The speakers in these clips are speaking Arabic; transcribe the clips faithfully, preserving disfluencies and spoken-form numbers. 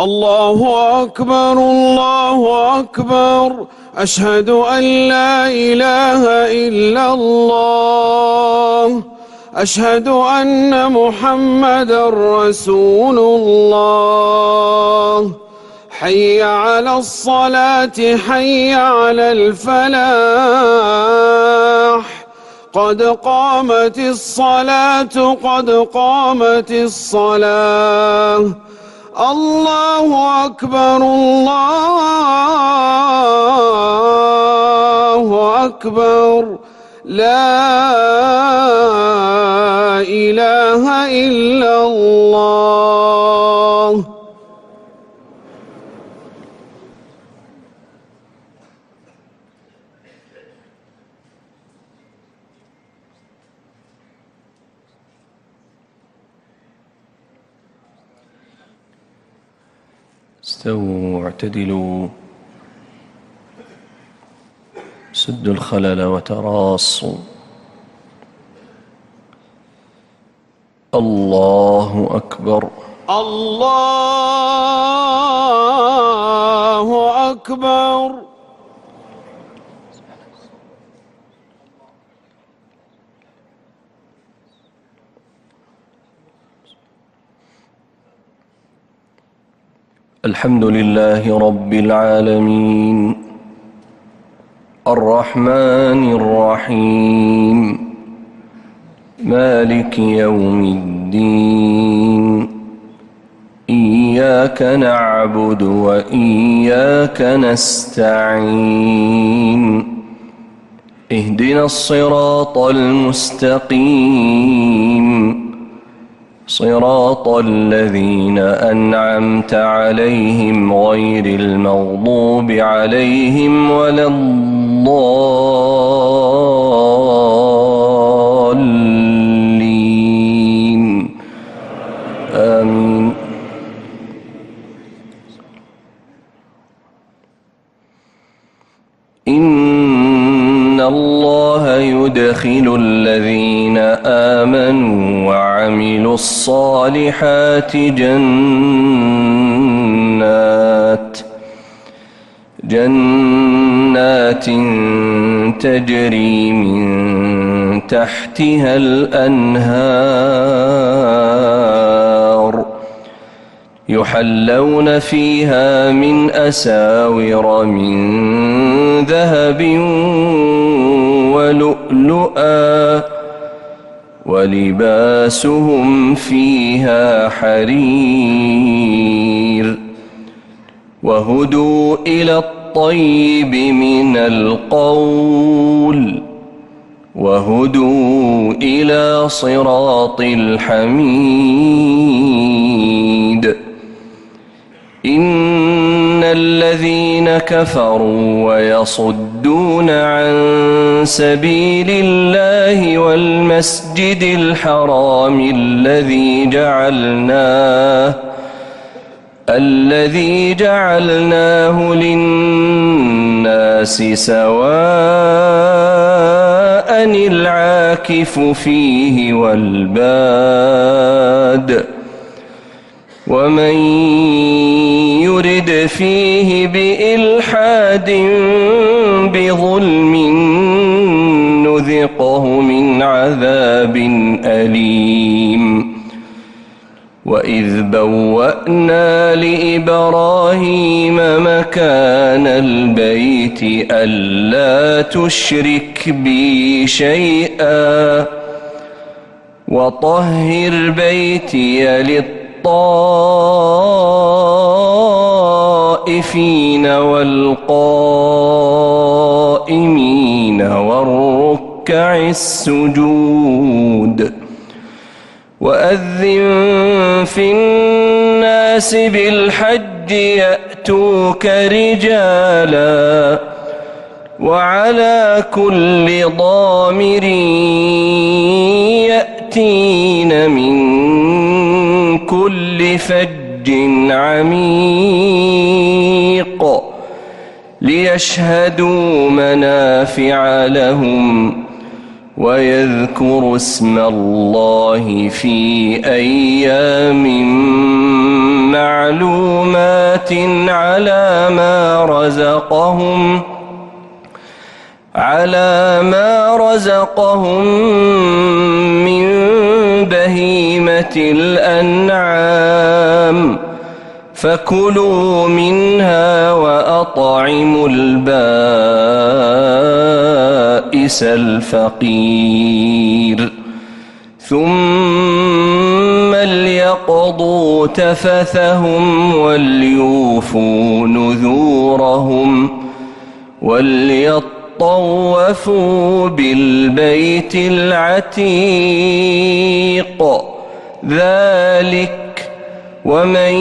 الله أكبر الله أكبر أشهد أن لا إله إلا الله أشهد أن محمدًا رسول الله حي على الصلاة حي على الفلاح قد قامت الصلاة قد قامت الصلاة الله أكبر الله أكبر لا إله إلا الله. استووا واعتدلوا سدوا الخلل وتراصوا. الله أكبر الله أكبر. الحمد لله رب العالمين الرحمن الرحيم مالك يوم الدين إياك نعبد وإياك نستعين اهدنا الصراط المستقيم صراط الذين أنعمت عليهم غير المغضوب عليهم ولا الضالين آمين. إن الله يدخل الذين آمنوا وعملوا الصالحات جنات جنات تجري من تحتها الأنهار يحلون فيها من أساور من ذهب ولؤلؤا ولباسهم فيها حرير وهدوا إلى الطيب من القول وهدوا إلى صراط الحميد. إن الذين كفروا ويصدون عن سبيل الله والمسجد الحرام الذي جعلناه الذي جعلناه للناس سواء العاكف فيه والباد ومن يرد فيه بإلحاد بظلم نذقه من عذاب أليم. وإذ بوأنا لإبراهيم مكان البيت ألا تشرك بي شيئا وطهر بيتي للطائفين والقائمين والركع السجود. وأذن في الناس بالحج يأتوك رجالا وعلى كل ضامر يأتين من كل فج عميق ليشهدوا منافع لهم ويذكروا اسم الله في أيام معلومات على ما رزقهم على ما رزقهم من بهيمة الأنعام فكلوا منها وأطعموا البائس الفقير ثم ليقضوا تفثهم وليوفوا نذورهم وليطوفوا بالبيت العتيق ذلك ومن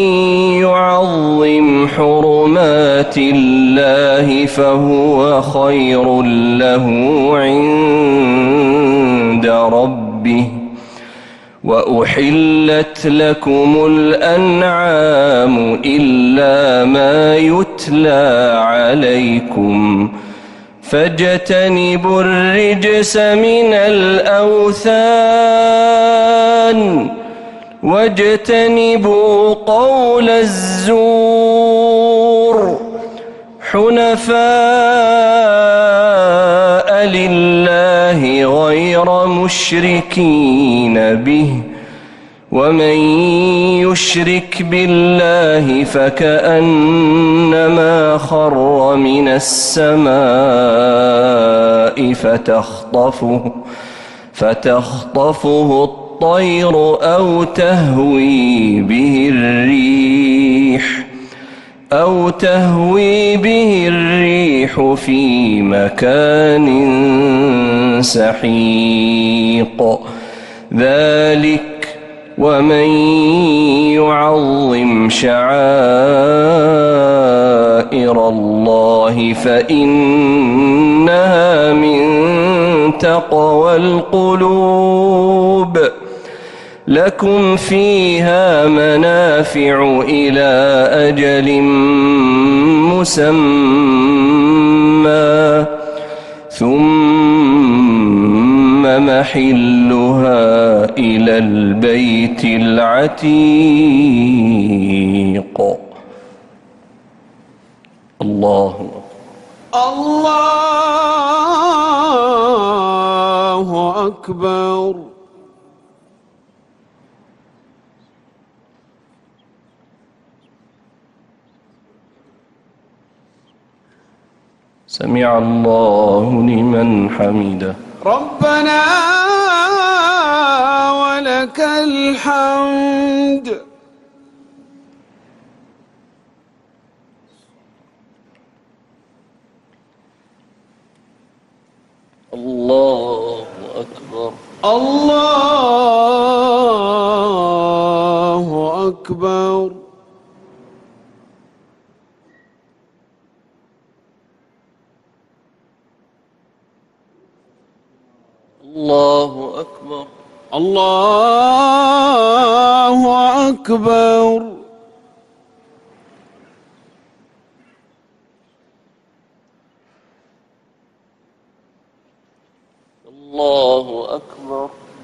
يعظم حرمات الله فهو خير له عند ربه وأحلت لكم الأنعام إلا ما يتلى عليكم فاجتنبوا الرجس من الأوثان واجتنبوا قول الزور حنفاء لله غير مشركين به ومن يشرك بالله فكأنما خر من السماء فتخطفه فتخطفه الطير أو تهوي به الريح أو تهوي به الريح في مكان سحيق ذلك ومن يعظم شعائر الله فإنها من تقوى القلوب لكم فيها منافع إلى أجل مسمى ثم محلها إلى البيت العتيق. الله الله أكبر. سمع الله لمن حمده. ربنا ولك الحمد. الله أكبر. الله أكبر. الله أكبر. الله أكبر. الله أكبر.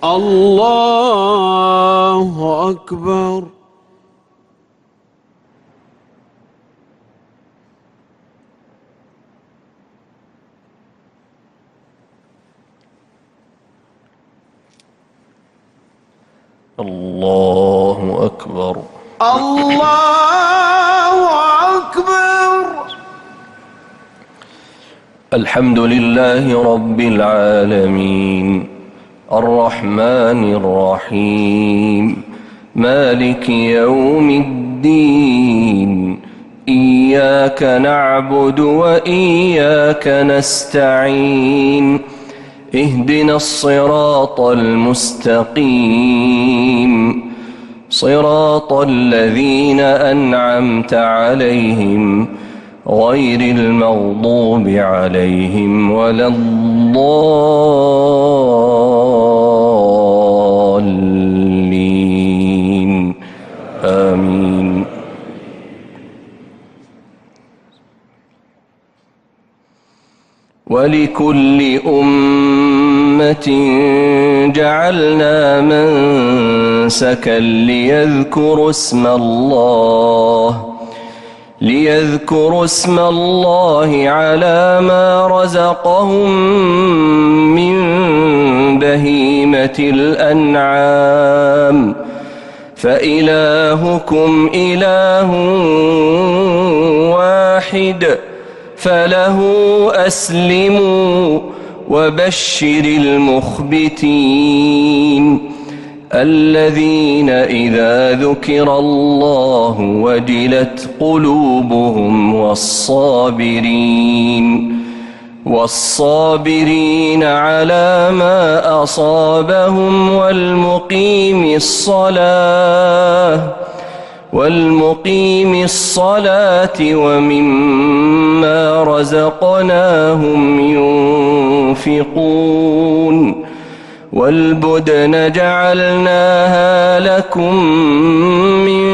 الله أكبر. الله أكبر. الله أكبر. الحمد لله رب العالمين الرحمن الرحيم مالك يوم الدين إياك نعبد وإياك نستعين اهدنا الصراط المستقيم صراط الذين أنعمت عليهم غير المغضوب عليهم ولا الضالين آمين. ولكل أمة أمة جعلنا منسكا ليذكروا اسم الله ليذكروا اسم الله على ما رزقهم من بهيمة الأنعام فإلهكم إله واحد فله أسلموا وبشر المخبتين الذين إذا ذكر الله وجلت قلوبهم والصابرين والصابرين على ما أصابهم والمقيم الصلاة والمقيم الصلاة ومما رزقناهم ينفقون والبدن جعلناها لكم من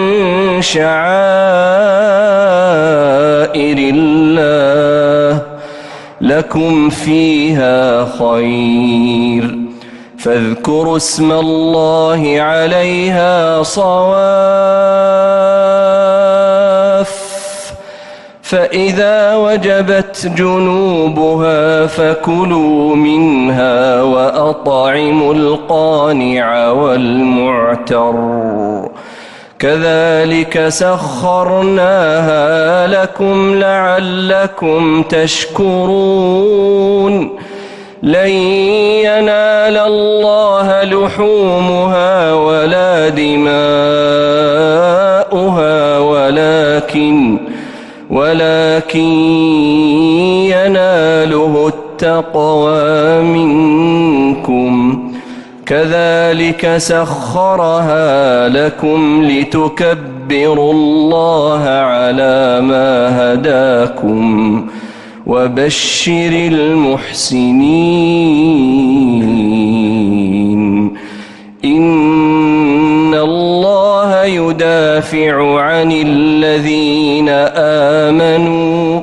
شعائر الله لكم فيها خير فاذكروا اسم الله عليها صواف فإذا وجبت جنوبها فكلوا منها وأطعموا القانع والمعتر كذلك سخرناها لكم لعلكم تشكرون لن ينال الله لحومها ولا دماؤها ولكن ولكن يناله التقوى منكم كذلك سخرها لكم لتكبروا الله على ما هداكم وبشر المحسنين إن الله يدافع عن الذين آمنوا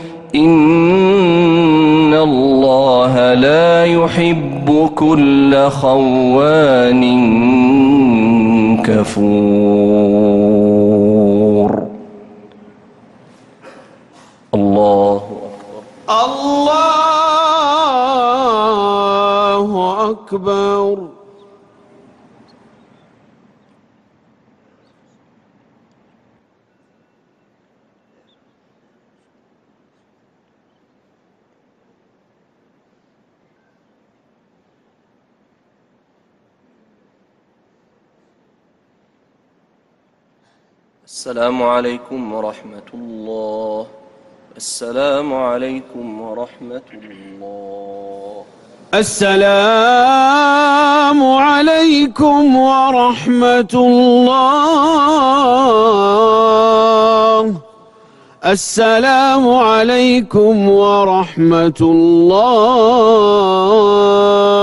إن الله لا يحب كل خوان كفور الله الله أكبر. السلام عليكم ورحمة الله. السلام عليكم ورحمة الله. السلام عليكم ورحمة الله. السلام عليكم ورحمة الله.